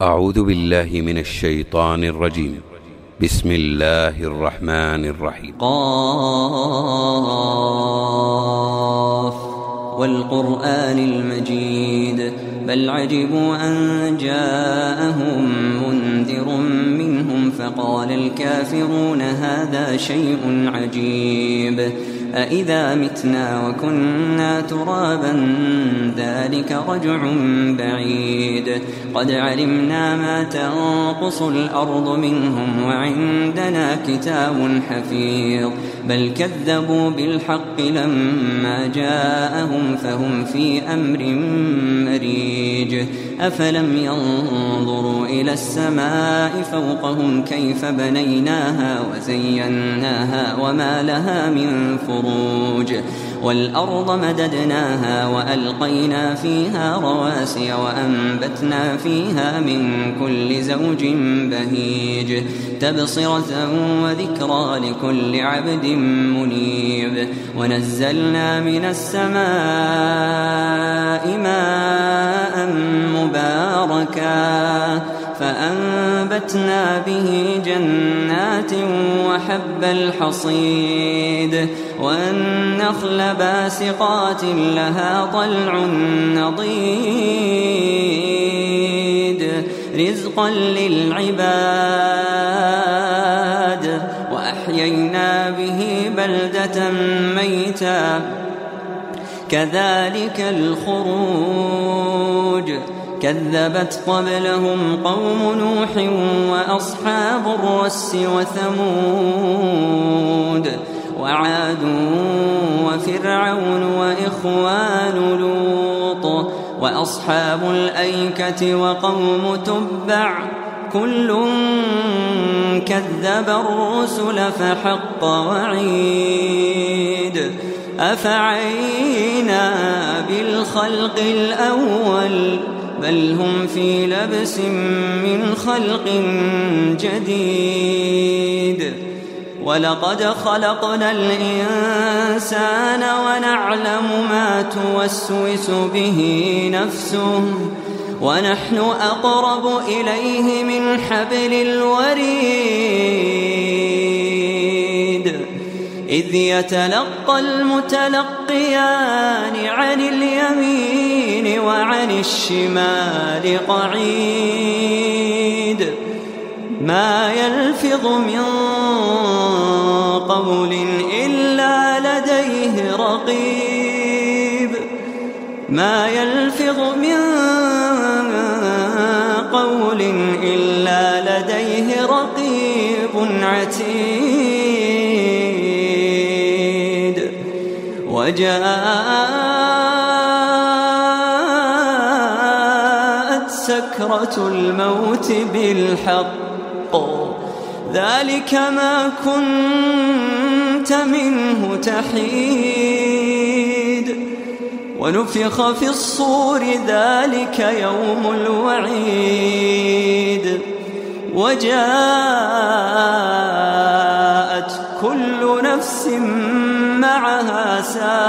أعوذ بالله من الشيطان الرجيم. بسم الله الرحمن الرحيم. قاف والقرآن المجيد بل عجبوا أن جاءهم منذر منهم فقال الكافرون هذا شيء عجيب أإذا متنا وكنا ترابا ذلك رجع بعيد قد علمنا ما تنقص الأرض منهم وعندنا كتاب حفيظ بل كذبوا بالحق لما جاءهم فهم في أمر مريج أفلم ينظروا إلى السماء فوقهم كيف بنيناها وزيناها وما لها من فروج والأرض مددناها وألقينا فيها رواسي وأنبتنا فيها من كل زوج بهيج تبصرة وذكرى لكل عبد منيب ونزلنا من السماء ماء مباركا فأنبتنا به جنات وحب الحصيد والنخل باسقات لها طلع نضيد رزقا للعباد وأحيينا به بلدة ميتا كذلك الخروج كذبت قبلهم قوم نوح وأصحاب الرس وثمود وعاد وفرعون وإخوان لوط وأصحاب الأيكة وقوم تبع كل كذب الرسل فحق وعيد أفعينا بالخلق الأول بل هم في لبس من خلق جديد ولقد خلقنا الإنسان ونعلم ما توسوس به نفسه ونحن أقرب إليه من حبل الوريد إذ يتلقى المتلقيان عن اليمين وعن الشمال قعيد ما يلفظ من قول إلا لديه رقيب ما يلفظ من قول إلا لديه رقيب عتيد وجاءت سكرة الموت بالحق ذلك ما كنت منه تحيد ونفخ في الصور ذلك يوم الوعيد وجاءت كل نفس معها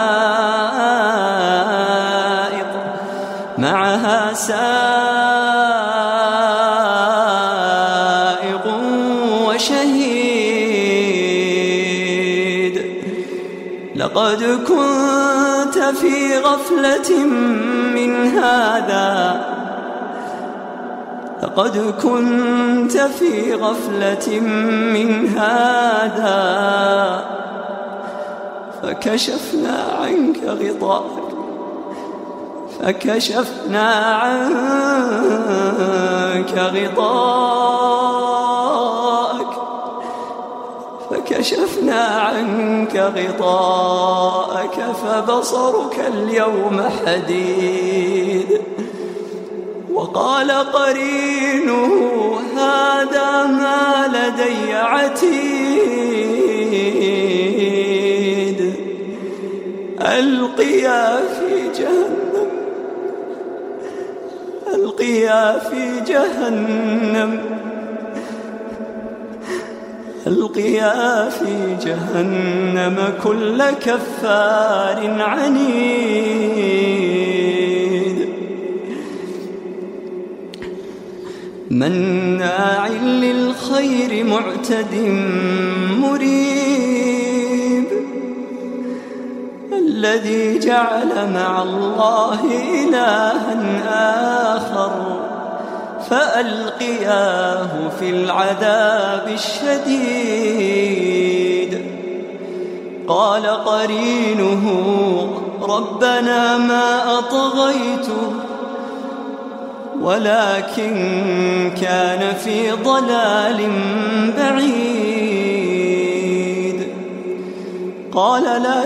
سائق وشهيد لقد كنت في غفلة من هذا فكشفنا عنك غطاءك فبصرك اليوم حديد وقال قرينه هذا ما لدي عتيد ألقيا في جهنم كل كفار عنيد مناع للخير معتد مريب الذي جعل مع الله إلها آخر فألقياه في العذاب الشديد قال قرينه ربنا ما أطغيته ولكن كان في ضلال بعيد قال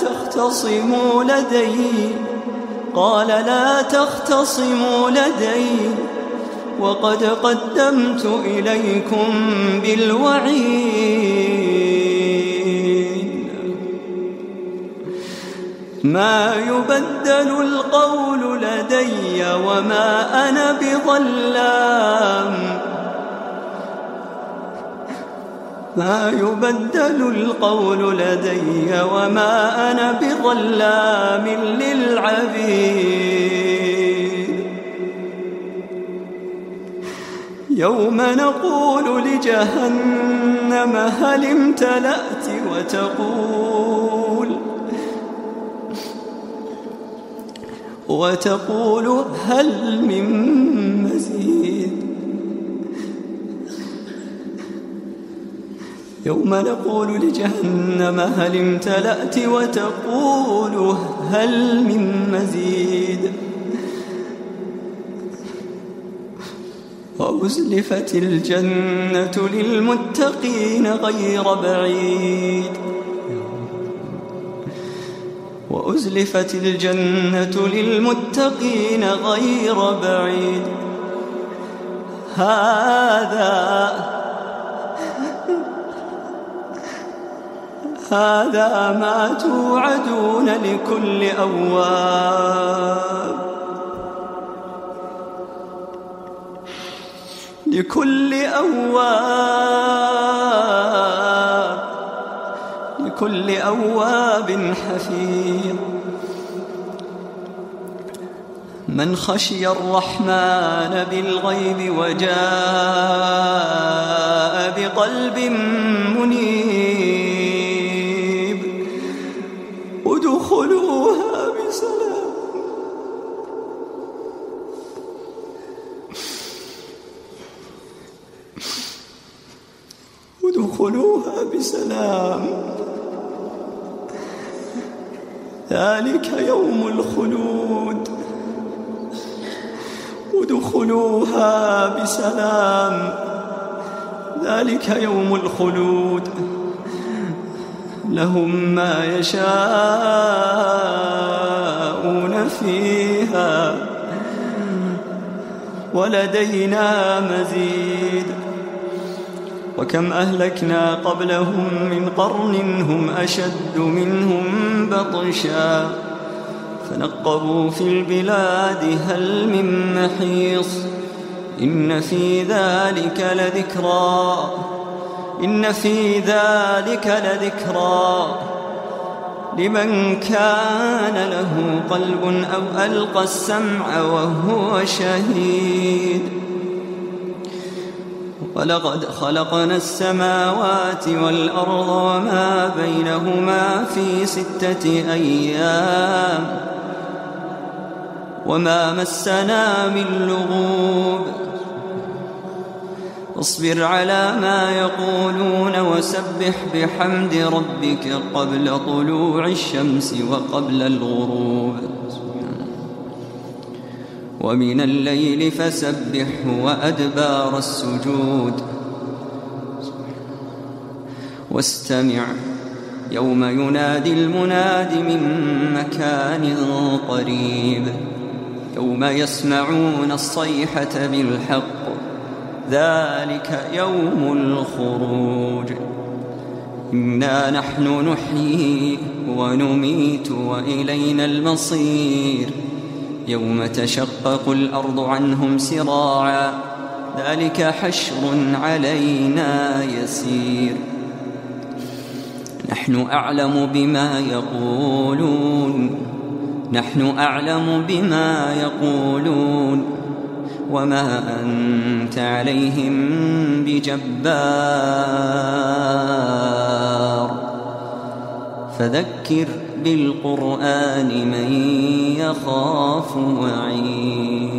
لا تختصموا لدي وقد قدمت إليكم بالوعيد ما يبدل القول لدي وما أنا بظلام للعبيد يوم نقول لجهنم هل امتلأت وتقول هل من مزيد يوم نقول لجهنم هل امتلأت وتقول هل من مزيد وأزلفت الجنة للمتقين غير بعيد وأزلفت الجنة للمتقين غير بعيد هذا ما توعدون لكل أواب حفيظ من خشي الرحمن بالغيب وجاء بقلب منيب ادخلوها بسلام ذلك يوم الخلود ادخلوها بسلام ذلك يوم الخلود لهم ما يشاءون فيها ولدينا مزيد وكم أهلكنا قبلهم من قرن هم أشد منهم بطشا فنقبوا في البلاد هل من محيص إن في ذلك لذكرى لمن كان له قلب أو ألقى السمع وهو شهيد ولقد خلقنا السماوات والأرض وما بينهما في 6 أيام وما مسنا من لغوب اصبر على ما يقولون وسبح بحمد ربك قبل طلوع الشمس وقبل الغروب ومن الليل فسبحه وأدبار السجود واستمع يوم ينادي المناد من مكان قريب يوم يسمعون الصيحة بالحق ذلك يوم الخروج إنا نحن نحيي ونميت وإلينا المصير يوم تشقق الأرض عنهم سراعا ذلك حشر علينا يسير نحن أعلم بما يقولون وما أنت عليهم بجبار فذكر بالقرآن من يخاف وعيد.